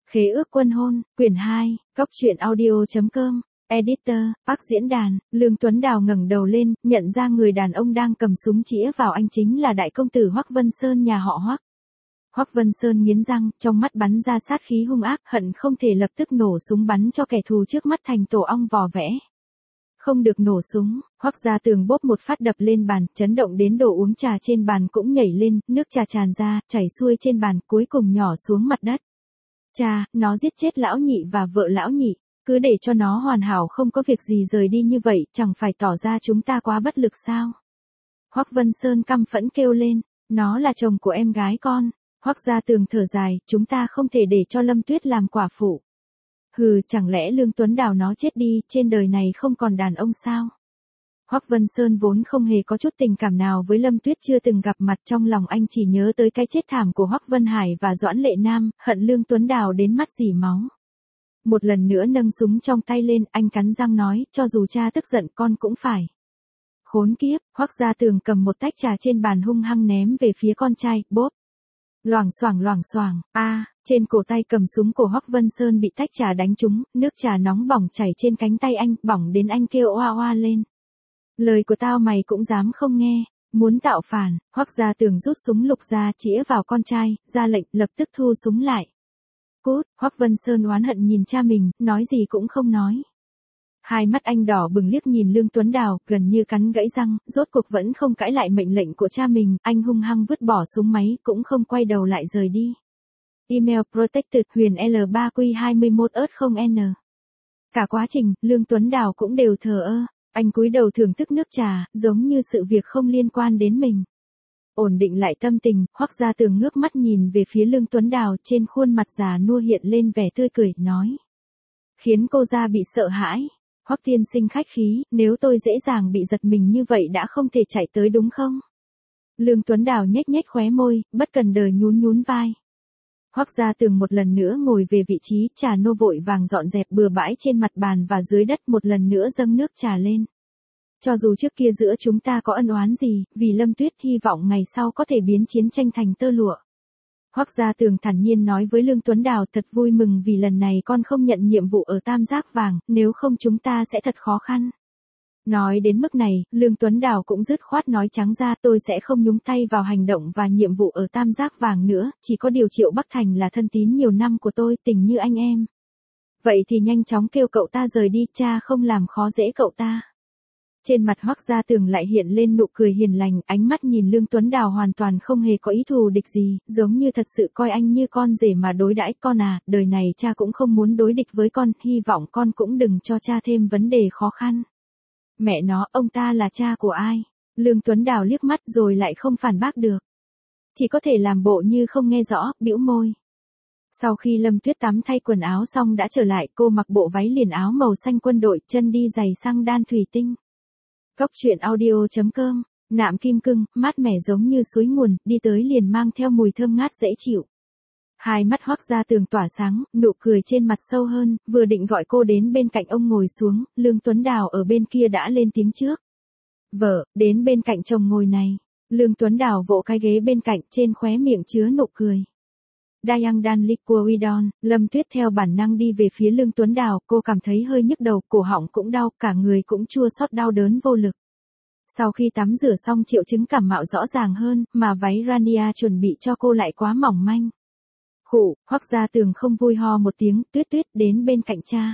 Khế ước quân hôn, quyển 2, Cóc truyện audio.com, Editor, Park diễn đàn. Lương Tuấn Đào ngẩng đầu lên, nhận ra người đàn ông đang cầm súng chĩa vào anh chính là đại công tử Hoắc Vân Sơn nhà họ Hoắc. Hoắc Vân Sơn nghiến răng, trong mắt bắn ra sát khí hung ác, hận không thể lập tức nổ súng bắn cho kẻ thù trước mắt thành tổ ong vò vẽ. Không được nổ súng, Hoắc Gia Tường bốp một phát đập lên bàn, chấn động đến đồ uống trà trên bàn cũng nhảy lên, nước trà tràn ra, chảy xuôi trên bàn, cuối cùng nhỏ xuống mặt đất. Cha, nó giết chết lão nhị và vợ lão nhị, cứ để cho nó hoàn hảo không có việc gì rời đi như vậy, chẳng phải tỏ ra chúng ta quá bất lực sao? Hoắc Vân Sơn căm phẫn kêu lên, nó là chồng của em gái con. Hoắc Gia Tường thở dài, chúng ta không thể để cho Lâm Tuyết làm quả phụ. Hừ, chẳng lẽ Lương Tuấn Đào nó chết đi, trên đời này không còn đàn ông sao? Hoắc Vân Sơn vốn không hề có chút tình cảm nào với Lâm Tuyết, chưa từng gặp mặt, trong lòng anh chỉ nhớ tới cái chết thảm của Hoắc Vân Hải và Doãn Lệ Nam, hận Lương Tuấn Đào đến mắt rỉ máu. Một lần nữa nâng súng trong tay lên, anh cắn răng nói, cho dù cha tức giận con cũng phải. Khốn kiếp, Hoắc Gia Tường cầm một tách trà trên bàn hung hăng ném về phía con trai, bốp. Loảng xoảng, trên cổ tay cầm súng của Hoắc Vân Sơn bị tách trà đánh trúng, nước trà nóng bỏng chảy trên cánh tay anh, bỏng đến anh kêu oa oa lên. Lời của tao mày cũng dám không nghe, muốn tạo phản. Hoắc Gia Tường rút súng lục ra chĩa vào con trai, ra lệnh lập tức thu súng lại. Cút, Hoắc Vân Sơn oán hận nhìn cha mình, nói gì cũng không nói. Hai mắt anh đỏ bừng liếc nhìn Lương Tuấn Đào, gần như cắn gãy răng, rốt cuộc vẫn không cãi lại mệnh lệnh của cha mình, anh hung hăng vứt bỏ súng máy, cũng không quay đầu lại rời đi. Email protected Huyền L3Q21ớt0N. Cả quá trình, Lương Tuấn Đào cũng đều thờ ơ, anh cúi đầu thưởng thức nước trà, giống như sự việc không liên quan đến mình. Ổn định lại tâm tình, Hoắc Gia Tường ngước mắt nhìn về phía Lương Tuấn Đào, trên khuôn mặt già nua hiện lên vẻ tươi cười, nói. Khiến cô gia bị sợ hãi. Hoắc tiên sinh khách khí, nếu tôi dễ dàng bị giật mình như vậy đã không thể chạy tới đúng không? Lương Tuấn Đào nhếch nhếch khóe môi, bất cần đời nhún vai. Hoắc Gia Tường một lần nữa ngồi về vị trí, trà nô vội vàng dọn dẹp bừa bãi trên mặt bàn và dưới đất, một lần nữa dâng nước trà lên. Cho dù trước kia giữa chúng ta có ân oán gì, vì Lâm Tuyết hy vọng ngày sau có thể biến chiến tranh thành tơ lụa. Hoắc Gia Tường thản nhiên nói với Lương Tuấn Đào, thật vui mừng vì lần này con không nhận nhiệm vụ ở Tam Giác Vàng, nếu không chúng ta sẽ thật khó khăn. Nói đến mức này, Lương Tuấn Đào cũng dứt khoát nói trắng ra, tôi sẽ không nhúng tay vào hành động và nhiệm vụ ở Tam Giác Vàng nữa, chỉ có điều Triệu Bắc Thành là thân tín nhiều năm của tôi, tình như anh em. Vậy thì nhanh chóng kêu cậu ta rời đi, cha không làm khó dễ cậu ta. Trên mặt Hoắc Gia Tường lại hiện lên nụ cười hiền lành, ánh mắt nhìn Lương Tuấn Đào hoàn toàn không hề có ý thù địch gì, giống như thật sự coi anh như con rể mà đối đãi. Con à, đời này cha cũng không muốn đối địch với con, hy vọng con cũng đừng cho cha thêm vấn đề khó khăn. Mẹ nó, ông ta là cha của ai? Lương Tuấn Đào liếc mắt rồi lại không phản bác được. Chỉ có thể làm bộ như không nghe rõ, bĩu môi. Sau khi Lâm Tuyết tắm thay quần áo xong đã trở lại, cô mặc bộ váy liền áo màu xanh quân đội, chân đi giày xăng đan thủy tinh. Cóc truyện audio.com, nạm kim cương, mát mẻ giống như suối nguồn, đi tới liền mang theo mùi thơm ngát dễ chịu. Hai mắt Hoắc Gia Tường tỏa sáng, nụ cười trên mặt sâu hơn, vừa định gọi cô đến bên cạnh ông ngồi xuống, Lương Tuấn Đào ở bên kia đã lên tiếng trước. Vợ, đến bên cạnh chồng ngồi này. Lương Tuấn Đào vỗ cái ghế bên cạnh, trên khóe miệng chứa nụ cười. Dayang Dan Liquidon, Lâm Tuyết theo bản năng đi về phía Lương Tuấn Đào, cô cảm thấy hơi nhức đầu, cổ họng cũng đau, cả người cũng chua xót đau đớn vô lực. Sau khi tắm rửa xong triệu chứng cảm mạo rõ ràng hơn, mà váy Rania chuẩn bị cho cô lại quá mỏng manh. Khụ, Hoắc Gia Tường không vui ho một tiếng, Tuyết đến bên cạnh cha.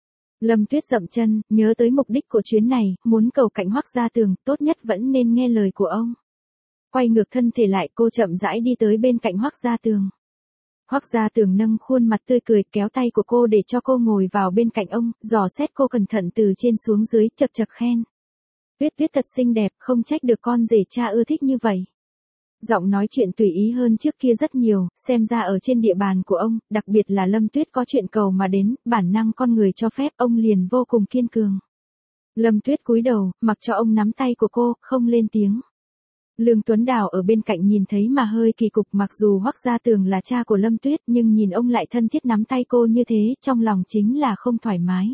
Lâm Tuyết dậm chân, nhớ tới mục đích của chuyến này, muốn cầu cạnh Hoắc Gia Tường, tốt nhất vẫn nên nghe lời của ông. Quay ngược thân thể lại, cô chậm rãi đi tới bên cạnh Hoắc Gia Tường. Hoắc Gia Tường nâng khuôn mặt tươi cười, kéo tay của cô để cho cô ngồi vào bên cạnh ông, dò xét cô cẩn thận từ trên xuống dưới, chật chật khen. Tuyết thật xinh đẹp, không trách được con rể cha ưa thích như vậy. Giọng nói chuyện tùy ý hơn trước kia rất nhiều, xem ra ở trên địa bàn của ông, đặc biệt là Lâm Tuyết có chuyện cầu mà đến, bản năng con người cho phép, ông liền vô cùng kiên cường. Lâm Tuyết cúi đầu, mặc cho ông nắm tay của cô, không lên tiếng. Lương Tuấn Đào ở bên cạnh nhìn thấy mà hơi kỳ cục, mặc dù Hoắc Gia Tường là cha của Lâm Tuyết nhưng nhìn ông lại thân thiết nắm tay cô như thế, trong lòng chính là không thoải mái.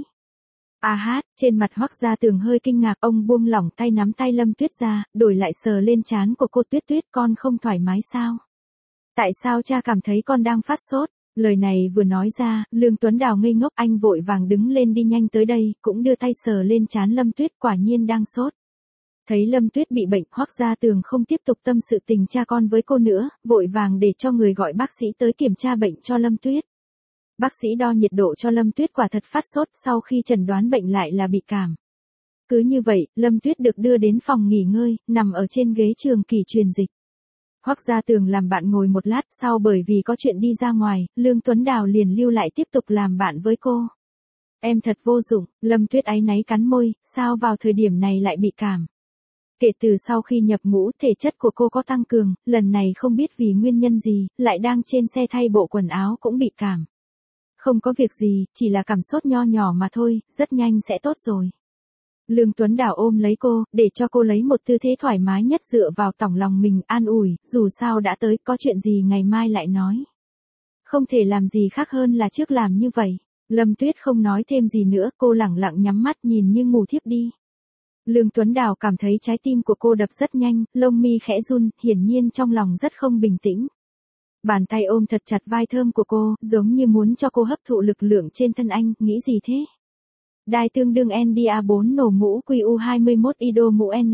Trên mặt Hoắc Gia Tường hơi kinh ngạc, ông buông lỏng tay nắm tay Lâm Tuyết ra, đổi lại sờ lên trán của cô. Tuyết, con không thoải mái sao? Tại sao cha cảm thấy con đang phát sốt? Lời này vừa nói ra, Lương Tuấn Đào ngây ngốc, anh vội vàng đứng lên đi nhanh tới đây, cũng đưa tay sờ lên trán Lâm Tuyết, quả nhiên đang sốt. Thấy Lâm Tuyết bị bệnh, Hoắc Gia Tường không tiếp tục tâm sự tình cha con với cô nữa, vội vàng để cho người gọi bác sĩ tới kiểm tra bệnh cho Lâm Tuyết. Bác sĩ đo nhiệt độ cho Lâm Tuyết, quả thật phát sốt, sau khi chẩn đoán bệnh lại là bị cảm. Cứ như vậy, Lâm Tuyết được đưa đến phòng nghỉ ngơi, nằm ở trên ghế trường kỳ truyền dịch. Hoắc Gia Tường làm bạn ngồi một lát, sau bởi vì có chuyện đi ra ngoài, Lương Tuấn Đào liền lưu lại tiếp tục làm bạn với cô. Em thật vô dụng, Lâm Tuyết áy náy cắn môi, sao vào thời điểm này lại bị cảm. Kể từ sau khi nhập ngũ, thể chất của cô có tăng cường, lần này không biết vì nguyên nhân gì, lại đang trên xe thay bộ quần áo cũng bị cảm. Không có việc gì, chỉ là cảm sốt nho nhỏ mà thôi, rất nhanh sẽ tốt rồi. Lương Tuấn Đào ôm lấy cô, để cho cô lấy một tư thế thoải mái nhất dựa vào tỏng lòng mình, an ủi, dù sao đã tới, có chuyện gì ngày mai lại nói. Không thể làm gì khác hơn là trước làm như vậy. Lâm Tuyết không nói thêm gì nữa, cô lẳng lặng nhắm mắt nhìn như ngủ thiếp đi. Lương Tuấn Đào cảm thấy trái tim của cô đập rất nhanh, lông mi khẽ run, hiển nhiên trong lòng rất không bình tĩnh. Bàn tay ôm thật chặt vai thơm của cô, giống như muốn cho cô hấp thụ lực lượng trên thân anh, nghĩ gì thế? Đai tương đương NDA4 nổ mũ QU21 IDO mũ N.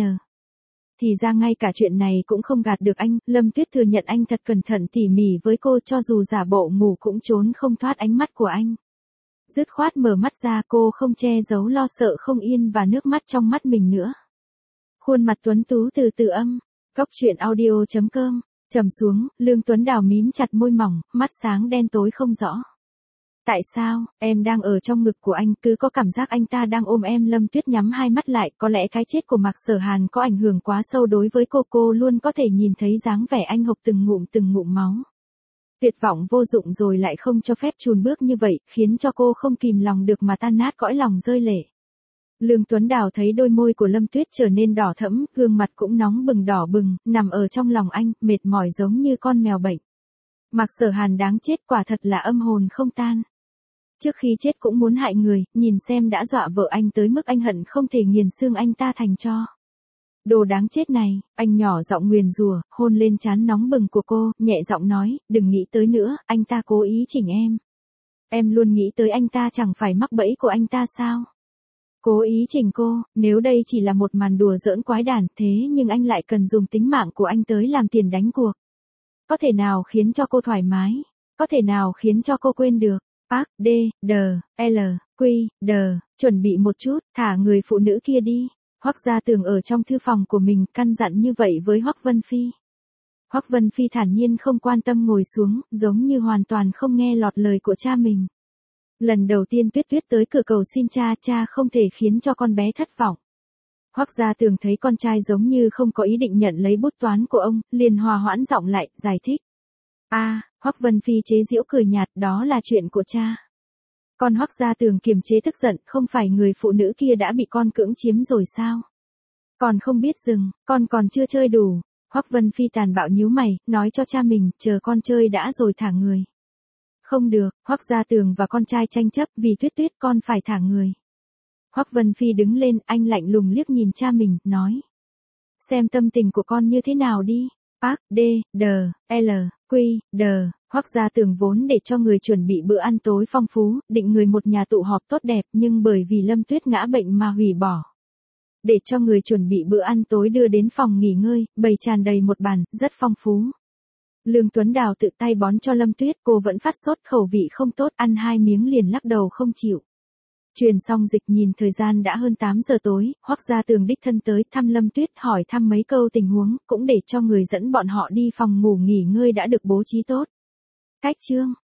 Thì ra ngay cả chuyện này cũng không gạt được anh, Lâm Tuyết thừa nhận anh thật cẩn thận tỉ mỉ với cô, cho dù giả bộ ngủ cũng trốn không thoát ánh mắt của anh. Dứt khoát mở mắt ra, cô không che giấu lo sợ không yên và nước mắt trong mắt mình nữa. Khuôn mặt tuấn tú từ từ âm. Góc truyện audio.com. Trầm xuống, Lương Tuấn Đào mím chặt môi mỏng, mắt sáng đen tối không rõ. Tại sao, em đang ở trong ngực của anh, cứ có cảm giác anh ta đang ôm em. Lâm Tuyết nhắm hai mắt lại, có lẽ cái chết của Mạc Sở Hàn có ảnh hưởng quá sâu đối với cô luôn có thể nhìn thấy dáng vẻ anh hộc từng ngụm máu. Tuyệt vọng vô dụng rồi lại không cho phép chùn bước như vậy, khiến cho cô không kìm lòng được mà tan nát cõi lòng rơi lệ. Lương Tuấn Đào thấy đôi môi của Lâm Tuyết trở nên đỏ thẫm, gương mặt cũng nóng bừng đỏ bừng, nằm ở trong lòng anh, mệt mỏi giống như con mèo bệnh. Mạc Sở Hàn đáng chết, quả thật là âm hồn không tan. Trước khi chết cũng muốn hại người, nhìn xem đã dọa vợ anh tới mức anh hận không thể nghiền xương anh ta thành tro. Đồ đáng chết này, anh nhỏ giọng nguyền rủa, hôn lên trán nóng bừng của cô, nhẹ giọng nói, đừng nghĩ tới nữa, anh ta cố ý chỉnh em. Em luôn nghĩ tới anh ta, chẳng phải mắc bẫy của anh ta sao? Cố ý chỉnh cô, nếu đây chỉ là một màn đùa giỡn quái đản, thế nhưng anh lại cần dùng tính mạng của anh tới làm tiền đánh cuộc. Có thể nào khiến cho cô thoải mái? Có thể nào khiến cho cô quên được? Park, D, D, L, Q, D, chuẩn bị một chút, thả người phụ nữ kia đi. Hoắc Gia Tường ở trong thư phòng của mình, căn dặn như vậy với Hoắc Vân Phi. Hoắc Vân Phi thản nhiên không quan tâm ngồi xuống, giống như hoàn toàn không nghe lọt lời của cha mình. Lần đầu tiên Tuyết Tuyết tới cửa cầu xin cha không thể khiến cho con bé thất vọng. Hoắc Gia Tường thấy con trai giống như không có ý định nhận lấy bút toán của ông, liền hòa hoãn giọng lại, giải thích. Hoắc Vân Phi chế giễu cười nhạt, đó là chuyện của cha. Con Hoắc Gia Tường kiềm chế tức giận, không phải người phụ nữ kia đã bị con cưỡng chiếm rồi sao? Còn không biết dừng, con còn chưa chơi đủ. Hoắc Vân Phi tàn bạo nhíu mày, nói cho cha mình, chờ con chơi đã rồi thả người. Không được, Hoắc Gia Tường và con trai tranh chấp, vì Tuyết Tuyết con phải thả người. Hoắc Vân Phi đứng lên, anh lạnh lùng liếc nhìn cha mình, nói. Xem tâm tình của con như thế nào đi. Park, D, D, L, Q, D. Hoắc Gia Tường vốn để cho người chuẩn bị bữa ăn tối phong phú, định người một nhà tụ họp tốt đẹp, nhưng bởi vì Lâm Tuyết ngã bệnh mà hủy bỏ. Để cho người chuẩn bị bữa ăn tối đưa đến phòng nghỉ ngơi, bày tràn đầy một bàn, rất phong phú. Lương Tuấn Đào tự tay bón cho Lâm Tuyết, cô vẫn phát sốt, khẩu vị không tốt, ăn 2 miếng liền lắc đầu không chịu. Truyền xong dịch, nhìn thời gian đã hơn 8 giờ tối, Hoắc Gia Tường đích thân tới thăm Lâm Tuyết, hỏi thăm mấy câu tình huống, cũng để cho người dẫn bọn họ đi phòng ngủ nghỉ ngơi đã được bố trí tốt. Cách chương